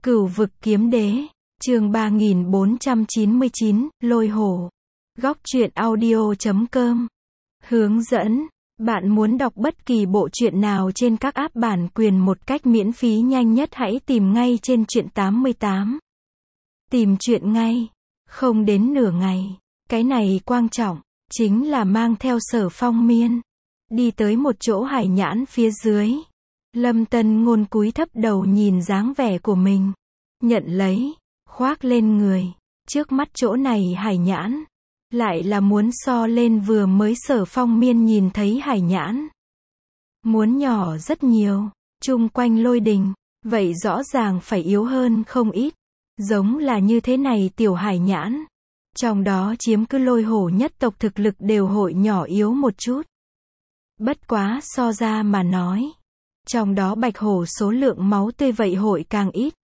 Cửu vực kiếm đế, chương 3499, lôi hổ. Góc truyện audio.com. Hướng dẫn. Bạn muốn đọc bất kỳ bộ truyện nào trên các app bản quyền một cách miễn phí nhanh nhất hãy tìm ngay trên truyện 88. Tìm truyện ngay. Không đến nửa ngày. Cái này quan trọng, chính là mang theo Sở Phong Miên. Đi tới một chỗ hải nhãn phía dưới. Lâm Tân Ngôn cúi thấp đầu nhìn dáng vẻ của mình. Nhận lấy, khoác lên người. Trước mắt chỗ này hải nhãn. Lại là muốn so lên vừa mới Sở Phong Miên nhìn thấy hải nhãn. Muốn nhỏ rất nhiều. Chung quanh lôi đình. Vậy rõ ràng phải yếu hơn không ít. Giống là như thế này tiểu hải nhãn. Trong đó chiếm cứ lôi hổ nhất tộc thực lực đều hội nhỏ yếu một chút. Bất quá so ra mà nói. Trong đó bạch hổ số lượng máu tươi vậy hội càng ít.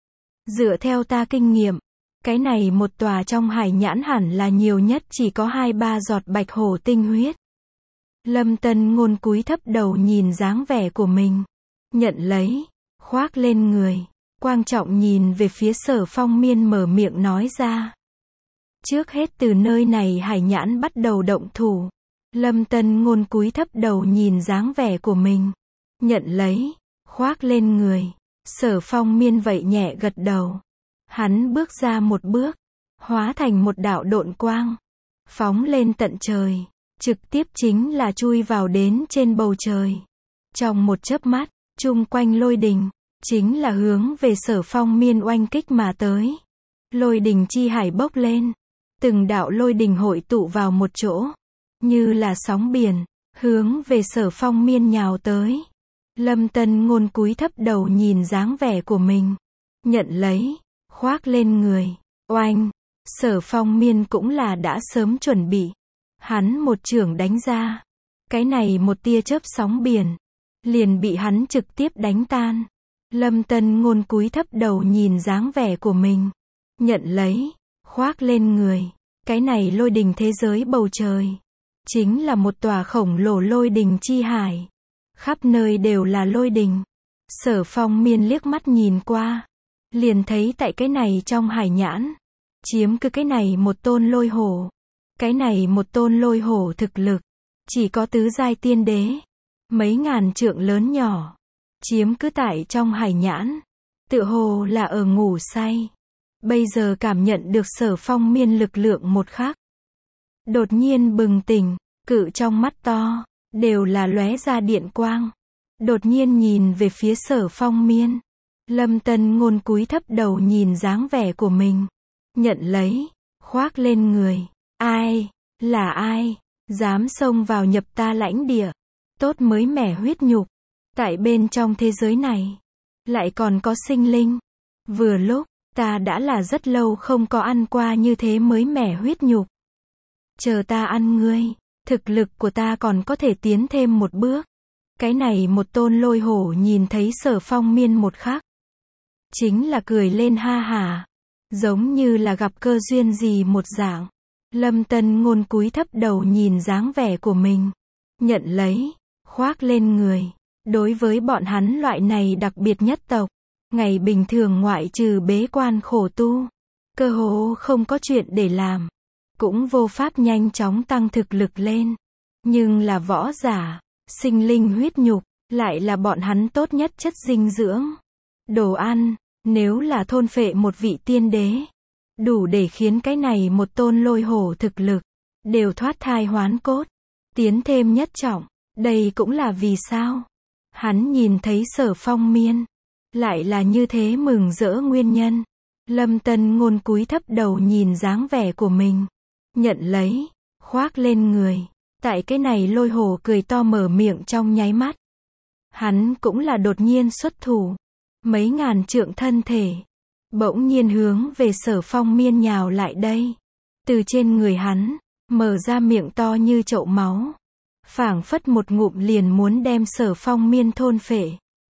Dựa theo ta kinh nghiệm, cái này một tòa trong hải nhãn hẳn là nhiều nhất chỉ có 2-3 giọt bạch hổ tinh huyết. Lâm Tân Ngôn cúi thấp đầu nhìn dáng vẻ của mình. Nhận lấy, khoác lên người. Quan trọng nhìn về phía Sở Phong Miên mở miệng nói ra. Trước hết từ nơi này hải nhãn bắt đầu động thủ. Lâm Tân Ngôn cúi thấp đầu nhìn dáng vẻ của mình. Nhận lấy, khoác lên người. Sở Phong Miên vậy nhẹ gật đầu. Hắn bước ra một bước, hóa thành một đạo độn quang, phóng lên tận trời, trực tiếp chính là chui vào đến trên bầu trời. Trong một chớp mắt, chung quanh lôi đình, chính là hướng về Sở Phong Miên oanh kích mà tới. Lôi đình chi hải bốc lên, từng đạo lôi đình hội tụ vào một chỗ, như là sóng biển, hướng về Sở Phong Miên nhào tới. Lâm Tân Ngôn cúi thấp đầu nhìn dáng vẻ của mình. Nhận lấy, khoác lên người. Oanh! Sở Phong Miên cũng là đã sớm chuẩn bị. Hắn một chưởng đánh ra. Cái này một tia chớp sóng biển. Liền bị hắn trực tiếp đánh tan. Lâm Tân Ngôn cúi thấp đầu nhìn dáng vẻ của mình. Nhận lấy, khoác lên người. Cái này lôi đình thế giới bầu trời. Chính là một tòa khổng lồ lôi đình chi hải. Khắp nơi đều là lôi đình. Sở Phong Miên liếc mắt nhìn qua. Liền thấy tại cái này trong hải nhãn. Chiếm cứ cái này một tôn lôi hổ. Cái này một tôn lôi hổ thực lực. Chỉ có tứ giai tiên đế. Mấy ngàn trượng lớn nhỏ. Chiếm cứ tại trong hải nhãn. Tựa hồ là ở ngủ say. Bây giờ cảm nhận được Sở Phong Miên lực lượng một khắc. Đột nhiên bừng tỉnh. Cự trong mắt to. Đều là lóe ra điện quang. Đột nhiên nhìn về phía Sở Phong Miên. Lâm Tân Ngôn cúi thấp đầu nhìn dáng vẻ của mình. Nhận lấy, khoác lên người. Ai? Là ai? Dám xông vào nhập ta lãnh địa. Tốt mới mẻ huyết nhục. Tại bên trong thế giới này. Lại còn có sinh linh. Vừa lúc, ta đã là rất lâu không có ăn qua như thế mới mẻ huyết nhục. Chờ ta ăn ngươi. Thực lực của ta còn có thể tiến thêm một bước. Cái này một tôn lôi hổ nhìn thấy Sở Phong Miên một khắc. Chính là cười lên ha hả. Giống như là gặp cơ duyên gì một dạng. Lâm Tân Ngôn cúi thấp đầu nhìn dáng vẻ của mình. Nhận lấy, khoác lên người. Đối với bọn hắn loại này đặc biệt nhất tộc. Ngày bình thường ngoại trừ bế quan khổ tu. Cơ hồ không có chuyện để làm. Cũng vô pháp nhanh chóng tăng thực lực lên. Nhưng là võ giả, sinh linh huyết nhục, lại là bọn hắn tốt nhất chất dinh dưỡng. Đồ ăn, nếu là thôn phệ một vị tiên đế, đủ để khiến cái này một tôn lôi hổ thực lực, đều thoát thai hoán cốt, tiến thêm nhất trọng. Đây cũng là vì sao? Hắn nhìn thấy Sở Phong Miên, lại là như thế mừng rỡ nguyên nhân. Lâm Tân Ngôn cúi thấp đầu nhìn dáng vẻ của mình. Nhận lấy, khoác lên người. Tại cái này lôi hổ cười to mở miệng trong nháy mắt. Hắn cũng là đột nhiên xuất thủ. Mấy ngàn trượng thân thể. Bỗng nhiên hướng về Sở Phong Miên nhào lại đây. Từ trên người hắn, mở ra miệng to như chậu máu. Phảng phất một ngụm liền muốn đem Sở Phong Miên thôn phệ.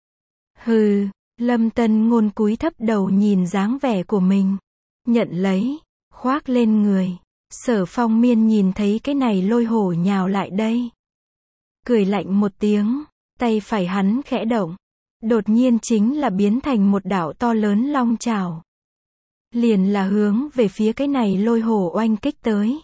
Hừ, Lâm Tân Ngôn cúi thấp đầu nhìn dáng vẻ của mình. Nhận lấy, khoác lên người. Sở Phong Miên nhìn thấy cái này lôi hổ nhào lại đây. Cười lạnh một tiếng, tay phải hắn khẽ động. đột nhiên chính là biến thành một đạo to lớn long chảo. Liền là hướng về phía cái này lôi hổ oanh kích tới.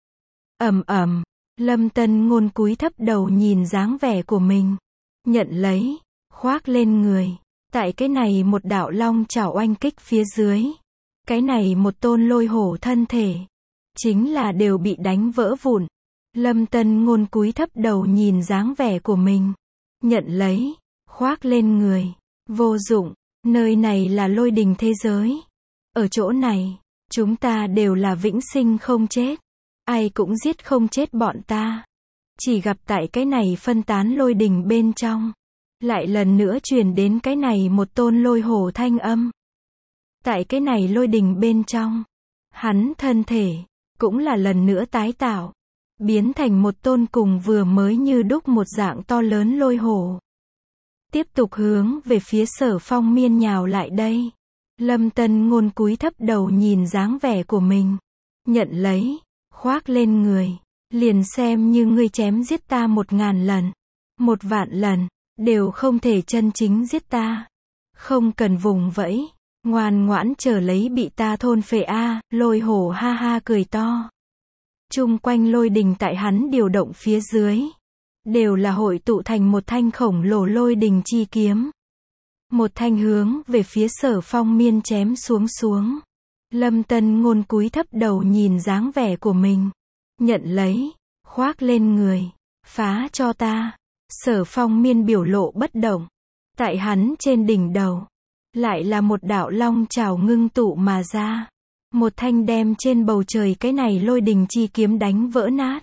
Ầm ầm, Lâm Tân Ngôn cúi thấp đầu nhìn dáng vẻ của mình, nhận lấy, khoác lên người. Tại cái này một đạo long chảo oanh kích phía dưới, cái này một tôn lôi hổ thân thể, chính là đều bị đánh vỡ vụn. Lâm Tân Ngôn cúi thấp đầu nhìn dáng vẻ của mình, nhận lấy, khoác lên người. Vô dụng, nơi này là lôi đình thế giới. Ở chỗ này, chúng ta đều là vĩnh sinh không chết. Ai cũng giết không chết bọn ta. Chỉ gặp tại cái này phân tán lôi đình bên trong, lại lần nữa truyền đến cái này một tôn lôi hổ thanh âm. Tại cái này lôi đình bên trong, hắn thân thể, cũng là lần nữa tái tạo, biến thành một tôn cùng vừa mới như đúc một dạng to lớn lôi hổ. Tiếp tục hướng về phía Sở Phong Miên nhào lại đây. Lâm Tân Ngôn cúi thấp đầu nhìn dáng vẻ của mình, nhận lấy, khoác lên người. Liền xem như ngươi chém giết ta 1000 lần, 1.000.000 lần, đều không thể chân chính giết ta. Không cần vùng vẫy, ngoan ngoãn chờ lấy bị ta thôn phệ a. Lôi hổ ha ha cười to. Chung quanh lôi đình tại hắn điều động phía dưới, đều là hội tụ thành một thanh khổng lồ lôi đình chi kiếm. Một thanh hướng về phía Sở Phong Miên chém xuống. Lâm Tân Ngôn cúi thấp đầu nhìn dáng vẻ của mình, nhận lấy, khoác lên người. Phá cho ta. Sở Phong Miên biểu lộ bất động. Tại hắn trên đỉnh đầu, lại là một đạo long chảo ngưng tụ mà ra. Một thanh đem trên bầu trời cái này lôi đình chi kiếm đánh vỡ nát.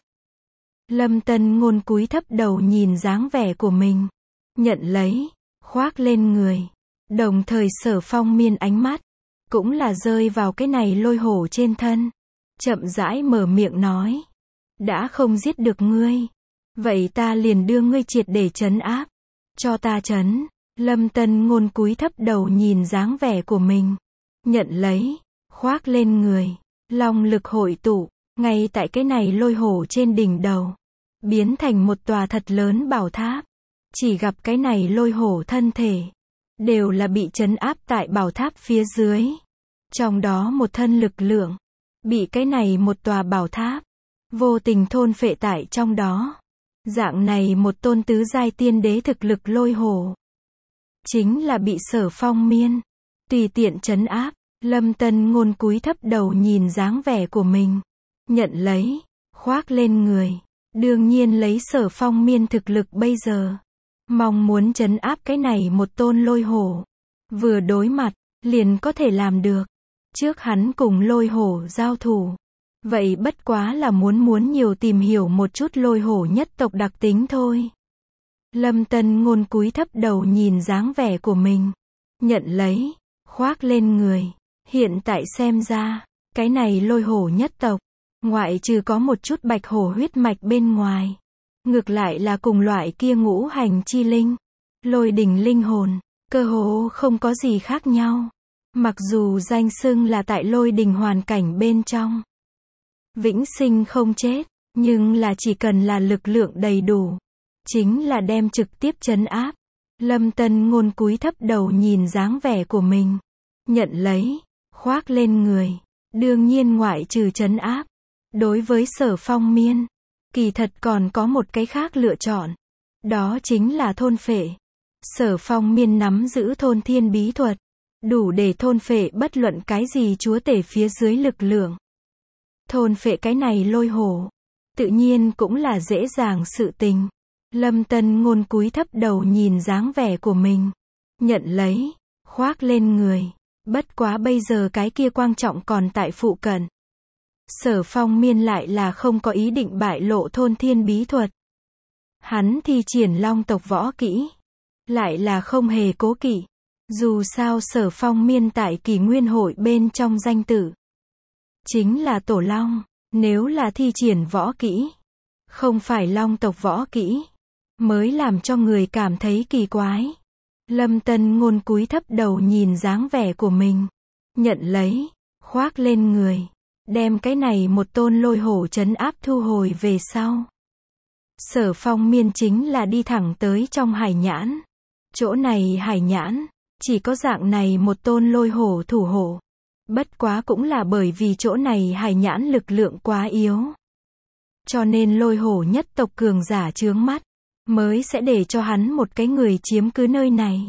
Lâm Tân Ngôn cúi thấp đầu nhìn dáng vẻ của mình, nhận lấy, khoác lên người. Đồng thời Sở Phong Miên ánh mắt, cũng là rơi vào cái này lôi hổ trên thân. Chậm rãi mở miệng nói. Đã không giết được ngươi, vậy ta liền đưa ngươi triệt để trấn áp. Cho ta trấn. Lâm Tân Ngôn cúi thấp đầu nhìn dáng vẻ của mình, nhận lấy, khoác lên người. Long lực hội tụ, ngay tại cái này lôi hổ trên đỉnh đầu, biến thành một tòa thật lớn bảo tháp. Chỉ gặp cái này lôi hổ thân thể, đều là bị trấn áp tại bảo tháp phía dưới. Trong đó một thân lực lượng, bị cái này một tòa bảo tháp, vô tình thôn phệ tại trong đó. Dạng này một tôn tứ giai tiên đế thực lực lôi hổ, chính là bị Sở Phong Miên tùy tiện trấn áp. Lâm Tân Ngôn cúi thấp đầu nhìn dáng vẻ của mình, nhận lấy, khoác lên người. Đương nhiên lấy Sở Phong Miên thực lực bây giờ, mong muốn trấn áp cái này một tôn lôi hổ, vừa đối mặt, liền có thể làm được. Trước hắn cùng lôi hổ giao thủ, vậy bất quá là muốn nhiều tìm hiểu một chút lôi hổ nhất tộc đặc tính thôi. Lâm Tân Ngôn cúi thấp đầu nhìn dáng vẻ của mình, nhận lấy, khoác lên người. Hiện tại xem ra, cái này lôi hổ nhất tộc, ngoại trừ có một chút bạch hổ huyết mạch bên ngoài, ngược lại là cùng loại kia ngũ hành chi linh, lôi đình linh hồn, cơ hồ không có gì khác nhau. Mặc dù danh xưng là tại lôi đình hoàn cảnh bên trong, vĩnh sinh không chết, nhưng là chỉ cần là lực lượng đầy đủ, chính là đem trực tiếp trấn áp. Lâm Tân Ngôn cúi thấp đầu nhìn dáng vẻ của mình, nhận lấy, khoác lên người. Đương nhiên ngoại trừ trấn áp, đối với Sở Phong Miên, kỳ thật còn có một cái khác lựa chọn, đó chính là thôn phệ. Sở Phong Miên nắm giữ thôn thiên bí thuật, đủ để thôn phệ bất luận cái gì chúa tể phía dưới lực lượng. Thôn phệ cái này lôi hổ, tự nhiên cũng là dễ dàng sự tình. Lâm Tân Ngôn cúi thấp đầu nhìn dáng vẻ của mình, nhận lấy, khoác lên người. Bất quá bây giờ cái kia quan trọng còn tại phụ cận. Sở Phong Miên lại là không có ý định bại lộ thôn thiên bí thuật. Hắn thi triển long tộc võ kỹ, lại là không hề cố kỵ. Dù sao Sở Phong Miên tại Kỷ Nguyên hội bên trong danh tự, chính là tổ long. Nếu là thi triển võ kỹ, không phải long tộc võ kỹ, mới làm cho người cảm thấy kỳ quái. Lâm Tân Ngôn cúi thấp đầu nhìn dáng vẻ của mình, nhận lấy, khoác lên người. Đem cái này một tôn lôi hổ trấn áp thu hồi về sau. Sở Phong Miên chính là đi thẳng tới trong hải nhãn. Chỗ này hải nhãn, chỉ có dạng này một tôn lôi hổ thủ hộ. Bất quá cũng là bởi vì chỗ này hải nhãn lực lượng quá yếu. Cho nên lôi hổ nhất tộc cường giả chướng mắt, mới sẽ để cho hắn một cái người chiếm cứ nơi này.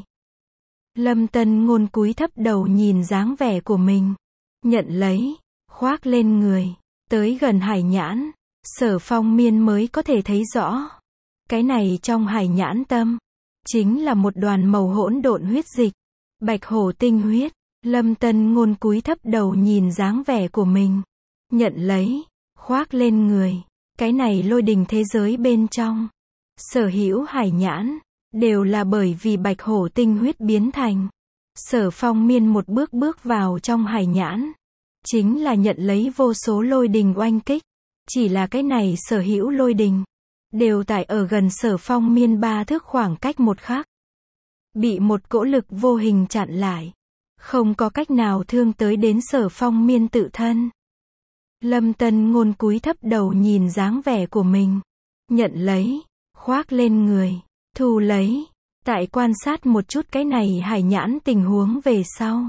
Lâm Tân Ngôn cúi thấp đầu nhìn dáng vẻ của mình. Nhận lấy, khoác lên người, tới gần hải nhãn. Sở Phong Miên mới có thể thấy rõ. Cái này trong hải nhãn tâm, chính là một đoàn màu hỗn độn huyết dịch. Bạch hổ tinh huyết. Lâm Tân Ngôn cúi thấp đầu nhìn dáng vẻ của mình. Nhận lấy, khoác lên người. Cái này lôi đình thế giới bên trong. Sở hữu hải nhãn, đều là bởi vì bạch hổ tinh huyết biến thành. Sở Phong Miên một bước bước vào trong hải nhãn. Chính là nhận lấy vô số lôi đình oanh kích. Chỉ là cái này sở hữu lôi đình. Đều tại ở gần Sở Phong Miên 3 thước khoảng cách một khắc. Bị một cỗ lực vô hình chặn lại. Không có cách nào thương tới đến Sở Phong Miên tự thân. Lâm Tân Ngôn cúi thấp đầu nhìn dáng vẻ của mình. Nhận lấy, khoác lên người, thu lấy. Tại quan sát một chút cái này hải nhãn tình huống về sau.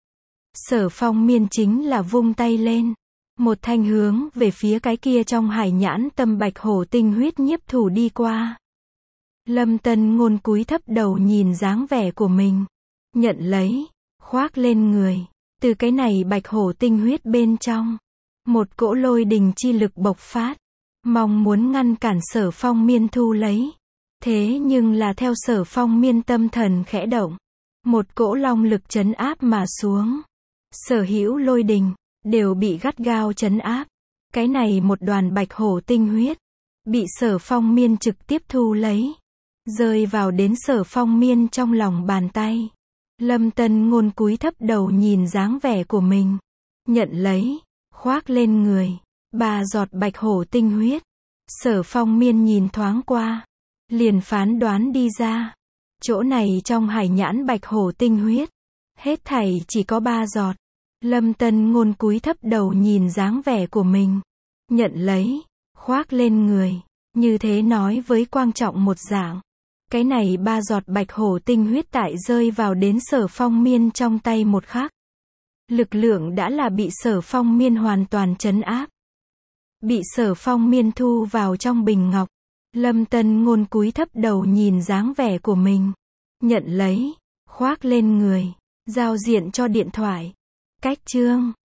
Sở Phong Miên chính là vung tay lên. Một thanh hướng về phía cái kia trong hải nhãn tâm bạch hổ tinh huyết nhiếp thủ đi qua. Lâm Tân Ngôn cúi thấp đầu nhìn dáng vẻ của mình. Nhận lấy, khoác lên người. Từ cái này bạch hổ tinh huyết bên trong. Một cỗ lôi đình chi lực bộc phát. Mong muốn ngăn cản Sở Phong Miên thu lấy. Thế nhưng là theo Sở Phong Miên tâm thần khẽ động. Một cỗ long lực trấn áp mà xuống. Sở hữu lôi đình, đều bị gắt gao trấn áp. Cái này một đoàn bạch hổ tinh huyết. Bị Sở Phong Miên trực tiếp thu lấy. Rơi vào đến Sở Phong Miên trong lòng bàn tay. Lâm Tân Ngôn cúi thấp đầu nhìn dáng vẻ của mình. Nhận lấy, khoác lên người. 3 giọt bạch hổ tinh huyết. Sở Phong Miên nhìn thoáng qua. Liền phán đoán đi ra. Chỗ này trong hải nhãn bạch hổ tinh huyết. Hết thảy chỉ có 3 giọt. Lâm Tân Ngôn cúi thấp đầu nhìn dáng vẻ của mình. Nhận lấy, khoác lên người. Như thế nói với quan trọng một dạng. Cái này 3 giọt bạch hổ tinh huyết tại rơi vào đến Sở Phong Miên trong tay một khắc. Lực lượng đã là bị Sở Phong Miên hoàn toàn trấn áp. Bị Sở Phong Miên thu vào trong bình ngọc. Lâm Tân Ngôn cúi thấp đầu nhìn dáng vẻ của mình. Nhận lấy, khoác lên người. Giao diện cho điện thoại. Cách chương